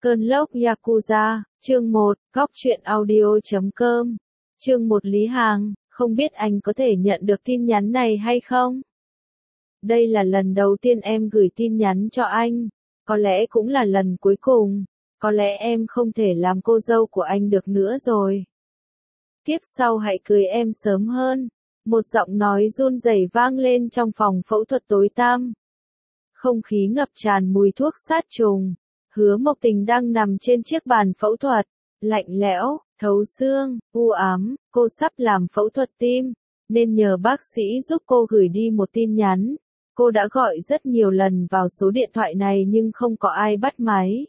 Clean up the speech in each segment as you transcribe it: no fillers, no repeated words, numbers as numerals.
Cơn lốc Yakuza, chương 1, góc truyện audio.com. Chương 1 Lý Hàng, không biết anh có thể nhận được tin nhắn này hay không? Đây là lần đầu tiên em gửi tin nhắn cho anh, có lẽ cũng là lần cuối cùng, có lẽ em không thể làm cô dâu của anh được nữa rồi. Kiếp sau hãy cưới em sớm hơn, một giọng nói run rẩy vang lên trong phòng phẫu thuật tối tăm. Không khí ngập tràn mùi thuốc sát trùng. Hứa Mộc Tình đang nằm trên chiếc bàn phẫu thuật, lạnh lẽo, thấu xương, u ám, cô sắp làm phẫu thuật tim, nên nhờ bác sĩ giúp cô gửi đi một tin nhắn. Cô đã gọi rất nhiều lần vào số điện thoại này nhưng không có ai bắt máy.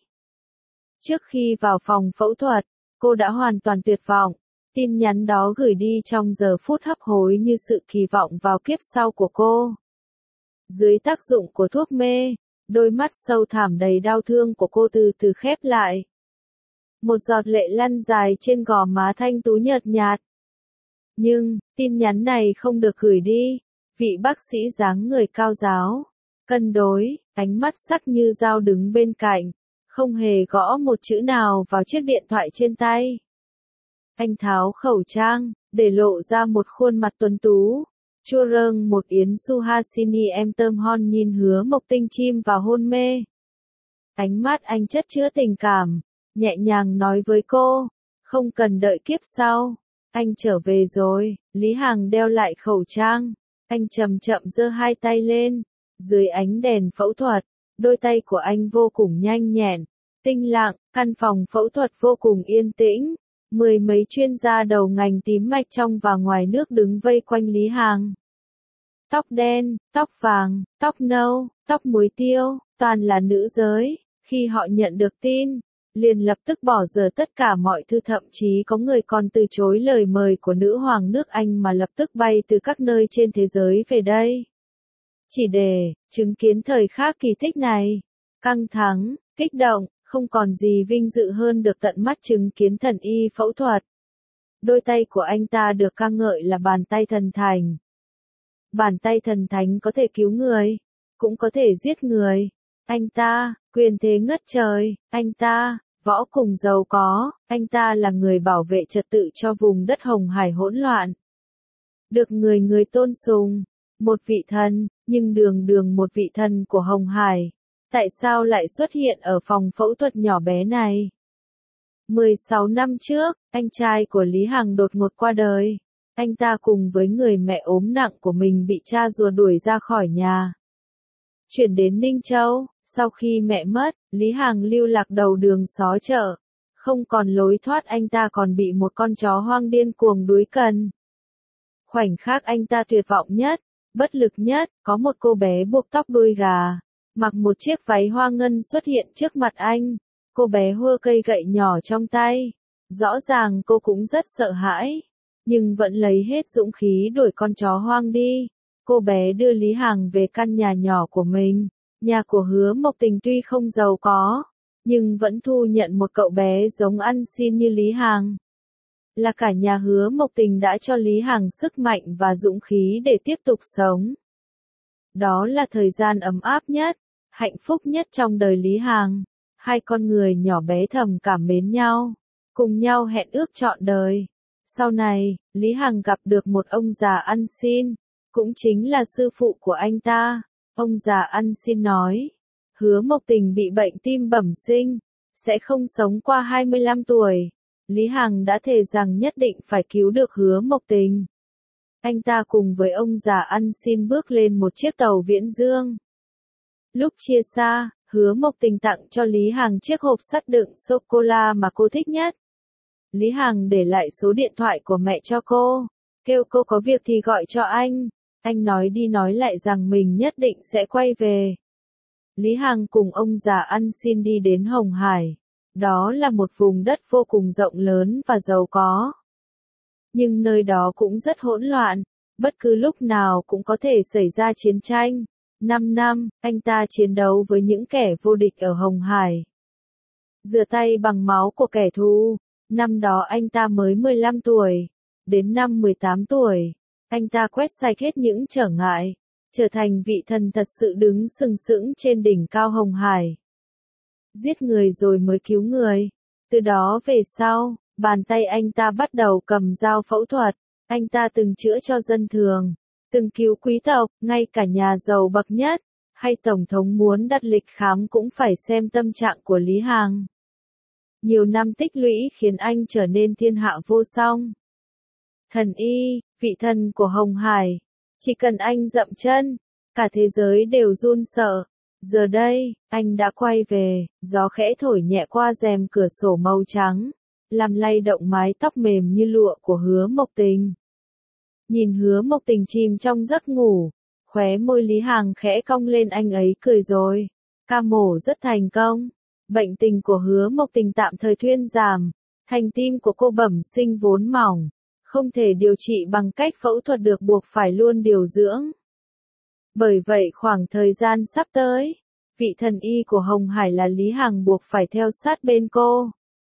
Trước khi vào phòng phẫu thuật, cô đã hoàn toàn tuyệt vọng. Tin nhắn đó gửi đi trong giờ phút hấp hối như sự kỳ vọng vào kiếp sau của cô. Dưới tác dụng của thuốc mê, đôi mắt sâu thẳm đầy đau thương của cô từ từ khép lại. Một giọt lệ lăn dài trên gò má thanh tú nhợt nhạt. Nhưng, tin nhắn này không được gửi đi. Vị bác sĩ dáng người cao ráo, cân đối, ánh mắt sắc như dao đứng bên cạnh, không hề gõ một chữ nào vào chiếc điện thoại trên tay. Anh tháo khẩu trang, để lộ ra một khuôn mặt tuấn tú. Chua râng một Yến Suhasini em tơm hon nhìn Hứa Mộc Tình chim vào hôn mê. Ánh mắt anh chất chứa tình cảm, nhẹ nhàng nói với cô, không cần đợi kiếp sau, anh trở về rồi. Lý Hàng đeo lại khẩu trang, anh chậm chậm giơ hai tay lên, dưới ánh đèn phẫu thuật, đôi tay của anh vô cùng nhanh nhẹn, tinh lặng, căn phòng phẫu thuật vô cùng yên tĩnh. Mười mấy chuyên gia đầu ngành tím mạch trong và ngoài nước đứng vây quanh Lý Hàng. Tóc đen, tóc vàng, tóc nâu, tóc muối tiêu, toàn là nữ giới. Khi họ nhận được tin, liền lập tức bỏ dở tất cả mọi thứ, thậm chí có người còn từ chối lời mời của nữ hoàng nước Anh mà lập tức bay từ các nơi trên thế giới về đây. Chỉ để chứng kiến thời khắc kỳ tích này. Căng thẳng, kích động, không còn gì vinh dự hơn được tận mắt chứng kiến thần y phẫu thuật. Đôi tay của anh ta được ca ngợi là bàn tay thần thánh. Bàn tay thần thánh có thể cứu người, cũng có thể giết người. Anh ta, quyền thế ngất trời. Anh ta, võ cùng giàu có. Anh ta là người bảo vệ trật tự cho vùng đất Hồng Hải hỗn loạn. Được người người tôn sùng. Một vị thần, nhưng đường đường một vị thần của Hồng Hải. Tại sao lại xuất hiện ở phòng phẫu thuật nhỏ bé này? 16 năm trước, anh trai của Lý Hằng đột ngột qua đời. Anh ta cùng với người mẹ ốm nặng của mình bị cha rùa đuổi ra khỏi nhà. Chuyển đến Ninh Châu, sau khi mẹ mất, Lý Hằng lưu lạc đầu đường xó chợ. Không còn lối thoát, anh ta còn bị một con chó hoang điên cuồng đuối cần. Khoảnh khắc anh ta tuyệt vọng nhất, bất lực nhất, có một cô bé buộc tóc đuôi gà, mặc một chiếc váy hoa ngân xuất hiện trước mặt anh. Cô bé hua cây gậy nhỏ trong tay. Rõ ràng cô cũng rất sợ hãi, nhưng vẫn lấy hết dũng khí đuổi con chó hoang đi. Cô bé đưa Lý Hàng về căn nhà nhỏ của mình. Nhà của Hứa Mộc Tình tuy không giàu có, nhưng vẫn thu nhận một cậu bé giống ăn xin như Lý Hàng. Là cả nhà Hứa Mộc Tình đã cho Lý Hàng sức mạnh và dũng khí để tiếp tục sống. Đó là thời gian ấm áp nhất, hạnh phúc nhất trong đời Lý Hàng. Hai con người nhỏ bé thầm cảm mến nhau, cùng nhau hẹn ước trọn đời. Sau này, Lý Hằng gặp được một ông già ăn xin, cũng chính là sư phụ của anh ta. Ông già ăn xin nói, Hứa Mộc Tình bị bệnh tim bẩm sinh, sẽ không sống qua 25 tuổi. Lý Hằng đã thề rằng nhất định phải cứu được Hứa Mộc Tình. Anh ta cùng với ông già ăn xin bước lên một chiếc tàu viễn dương. Lúc chia xa, Hứa Mộc Tình tặng cho Lý Hằng chiếc hộp sắt đựng sô-cô-la mà cô thích nhất. Lý Hằng để lại số điện thoại của mẹ cho cô, kêu cô có việc thì gọi cho anh. Anh nói đi nói lại rằng mình nhất định sẽ quay về. Lý Hằng cùng ông già ăn xin đi đến Hồng Hải. Đó là một vùng đất vô cùng rộng lớn và giàu có. Nhưng nơi đó cũng rất hỗn loạn, bất cứ lúc nào cũng có thể xảy ra chiến tranh. 5 năm, anh ta chiến đấu với những kẻ vô địch ở Hồng Hải. Rửa tay bằng máu của kẻ thù. Năm đó anh ta mới 15 tuổi. Đến năm 18 tuổi, anh ta quét sạch hết những trở ngại, trở thành vị thần thật sự đứng sừng sững trên đỉnh cao Hồng Hải. giết người rồi mới cứu người. Từ đó về sau, bàn tay anh ta bắt đầu cầm dao phẫu thuật, anh ta từng chữa cho dân thường, từng cứu quý tộc, ngay cả nhà giàu bậc nhất, hay tổng thống muốn đặt lịch khám cũng phải xem tâm trạng của Lý Hằng. Nhiều năm tích lũy khiến anh trở nên thiên hạ vô song. Thần y, vị thần của Hồng Hải. Chỉ cần anh dậm chân, cả thế giới đều run sợ. Giờ đây, anh đã quay về, gió khẽ thổi nhẹ qua rèm cửa sổ màu trắng, làm lay động mái tóc mềm như lụa của Hứa Mộc Tình. Nhìn Hứa Mộc Tình chìm trong giấc ngủ, khóe môi Lý Hằng khẽ cong lên, anh ấy cười rồi. Ca mổ rất thành công. Bệnh tình của Hứa Mộc Tình tạm thời thuyên giảm. Thành tim của cô bẩm sinh vốn mỏng, không thể điều trị bằng cách phẫu thuật được, buộc phải luôn điều dưỡng. Bởi vậy khoảng thời gian sắp tới, vị thần y của Hồng Hải là Lý Hằng buộc phải theo sát bên cô.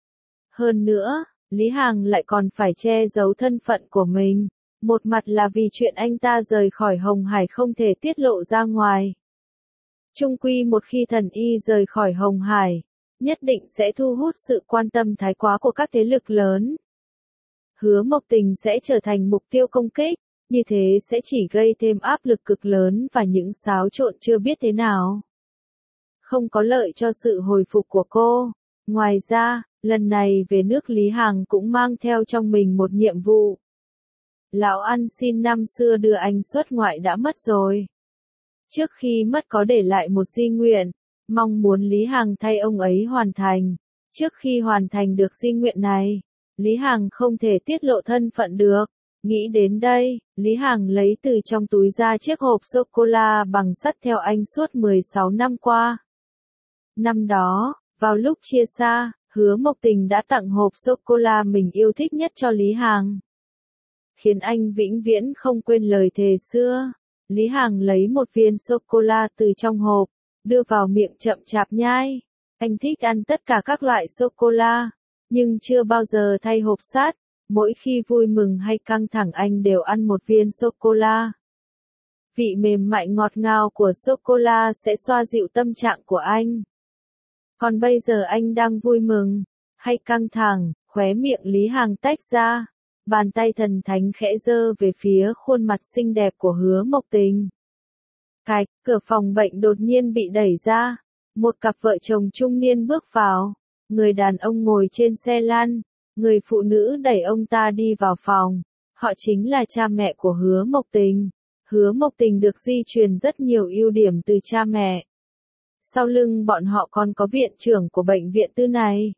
Hơn nữa, Lý Hằng lại còn phải che giấu thân phận của mình. Một mặt là vì chuyện anh ta rời khỏi Hồng Hải không thể tiết lộ ra ngoài. Chung quy một khi thần y rời khỏi Hồng Hải, nhất định sẽ thu hút sự quan tâm thái quá của các thế lực lớn. Hứa Mộc Tình sẽ trở thành mục tiêu công kích, như thế sẽ chỉ gây thêm áp lực cực lớn và những xáo trộn chưa biết thế nào. Không có lợi cho sự hồi phục của cô. Ngoài ra, lần này về nước Lý Hằng cũng mang theo trong mình một nhiệm vụ. Lão ăn xin năm xưa đưa anh xuất ngoại đã mất rồi. Trước khi mất có để lại một di nguyện, mong muốn Lý Hằng thay ông ấy hoàn thành. Trước khi hoàn thành được di nguyện này, Lý Hằng không thể tiết lộ thân phận được. Nghĩ đến đây, Lý Hằng lấy từ trong túi ra chiếc hộp sô-cô-la bằng sắt theo anh suốt 16 năm qua. Năm đó, vào lúc chia xa, Hứa Mộc Tình đã tặng hộp sô-cô-la mình yêu thích nhất cho Lý Hằng, khiến anh vĩnh viễn không quên lời thề xưa. Lý Hằng lấy một viên sô-cô-la từ trong hộp, đưa vào miệng chậm chạp nhai. Anh thích ăn tất cả các loại sô-cô-la, nhưng chưa bao giờ thay hộp sắt. Mỗi khi vui mừng hay căng thẳng anh đều ăn một viên sô-cô-la. Vị mềm mại ngọt ngào của sô-cô-la sẽ xoa dịu tâm trạng của anh. Còn bây giờ anh đang vui mừng, hay căng thẳng, khóe miệng Lý Hằng tách ra. Bàn tay thần thánh khẽ giơ về phía khuôn mặt xinh đẹp của Hứa Mộc Tình. Cạch, cửa phòng bệnh đột nhiên bị đẩy ra. Một cặp vợ chồng trung niên bước vào. Người đàn ông ngồi trên xe lăn. Người phụ nữ đẩy ông ta đi vào phòng. Họ chính là cha mẹ của Hứa Mộc Tình. Hứa Mộc Tình được di truyền rất nhiều ưu điểm từ cha mẹ. Sau lưng bọn họ còn có viện trưởng của bệnh viện tư này.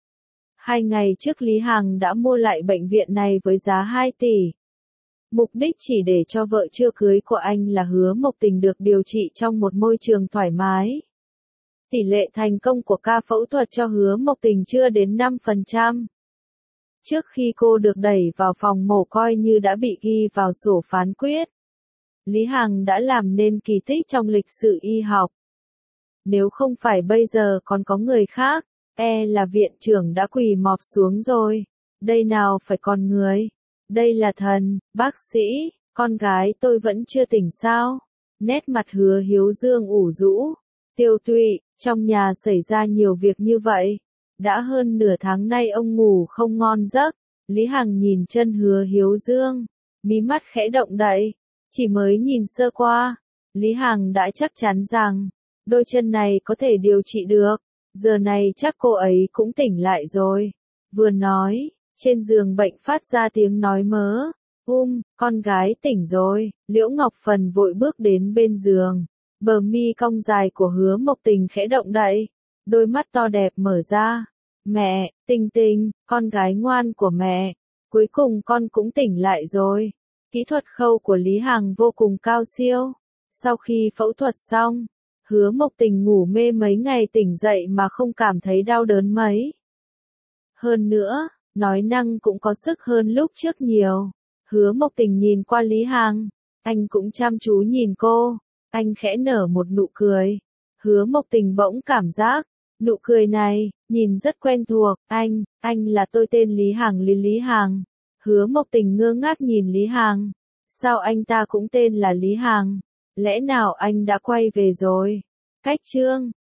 2 ngày trước Lý Hằng đã mua lại bệnh viện này với giá 2 tỷ. Mục đích chỉ để cho vợ chưa cưới của anh là Hứa Mộc Tình được điều trị trong một môi trường thoải mái. Tỷ lệ thành công của ca phẫu thuật cho Hứa Mộc Tình chưa đến 5%. Trước khi cô được đẩy vào phòng mổ coi như đã bị ghi vào sổ phán quyết. Lý Hằng đã làm nên kỳ tích trong lịch sử y học. Nếu không phải bây giờ còn có người khác, là viện trưởng đã quỳ mọp xuống rồi. Đây nào phải con người. Đây là thần, bác sĩ, con gái tôi vẫn chưa tỉnh sao. Nét mặt Hứa Hiếu Dương ủ rũ, tiêu tụy, trong nhà xảy ra nhiều việc như vậy. Đã hơn nửa tháng nay ông ngủ không ngon giấc. Lý Hằng nhìn chân Hứa Hiếu Dương, mí mắt khẽ động đậy. Chỉ mới nhìn sơ qua, Lý Hằng đã chắc chắn rằng, đôi chân này có thể điều trị được. Giờ này chắc cô ấy cũng tỉnh lại rồi. Vừa nói, trên giường bệnh phát ra tiếng nói mớ. Con gái tỉnh rồi. Liễu Ngọc Phần vội bước đến bên giường. Bờ mi cong dài của Hứa Mộc Tình khẽ động đậy. Đôi mắt to đẹp mở ra. Mẹ, Tình Tình, con gái ngoan của mẹ. Cuối cùng con cũng tỉnh lại rồi. Kỹ thuật khâu của Lý Hằng vô cùng cao siêu. Sau khi phẫu thuật xong, Hứa Mộc Tình ngủ mê mấy ngày tỉnh dậy mà không cảm thấy đau đớn mấy. Hơn nữa, nói năng cũng có sức hơn lúc trước nhiều. Hứa Mộc Tình nhìn qua Lý Hằng, anh cũng chăm chú nhìn cô, anh khẽ nở một nụ cười. Hứa Mộc Tình bỗng cảm giác, nụ cười này, nhìn rất quen thuộc. Anh là tôi, tên Lý Hằng. Lý Hằng. Hứa Mộc Tình ngơ ngác nhìn Lý Hằng. Sao anh ta cũng tên là Lý Hằng? Lẽ nào anh đã quay về rồi? Cách chương